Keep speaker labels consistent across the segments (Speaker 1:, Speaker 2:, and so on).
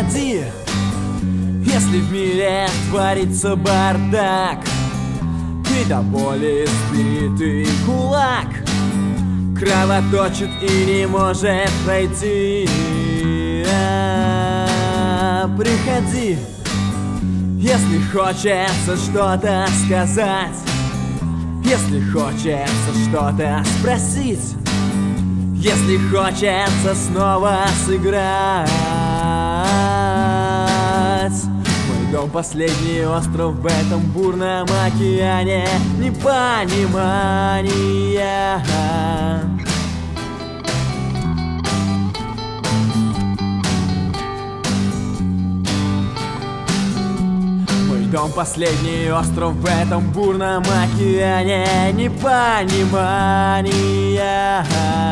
Speaker 1: Приходи, если в мире творится бардак, и до боли сбитый кулак кровоточит и не может пройти. Приходи, если хочется что-то сказать, если хочется что-то спросить, если хочется снова сыграть. Мой дом — последний остров в этом бурном океане непонимания. Мой дом — последний остров в этом бурном океане непонимания.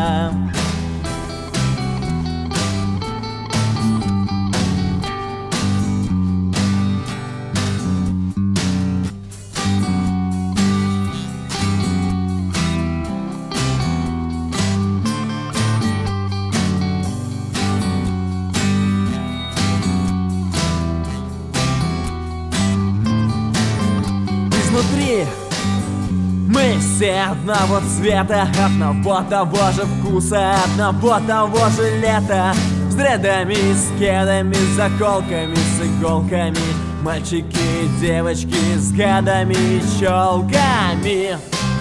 Speaker 1: Изнутри мы все одного цвета, одного того же вкуса, одного того же лета. С дредами, с кедами, с заколками, с иголками. Мальчики и девочки с годами и челками.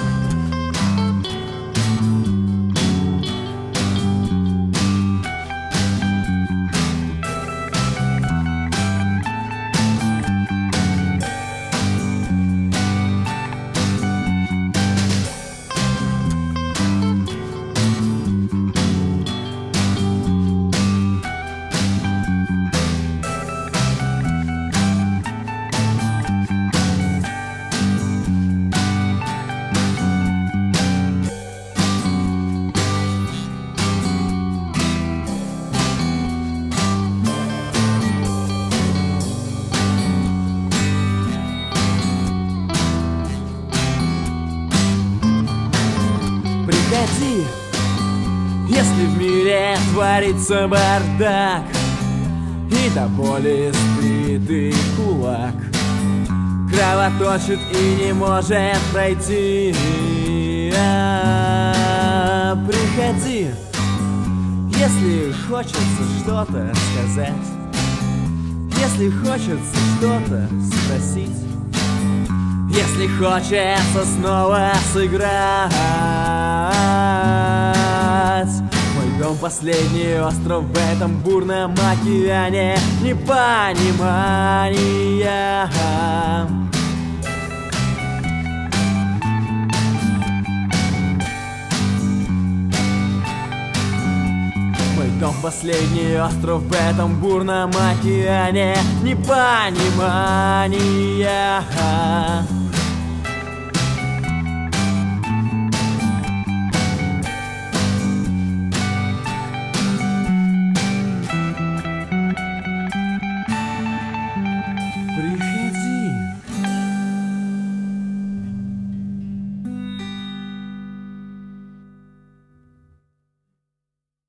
Speaker 1: Приходи, если в мире творится бардак, и до боли сбитый кулак кровоточит и не может пройти. Приходи, если хочется что-то сказать, если хочется что-то спросить, если хочется снова сыграть. Мой дом — последний остров в этом бурном океане непонимания. Мой дом — последний остров в этом бурном океане непонимания.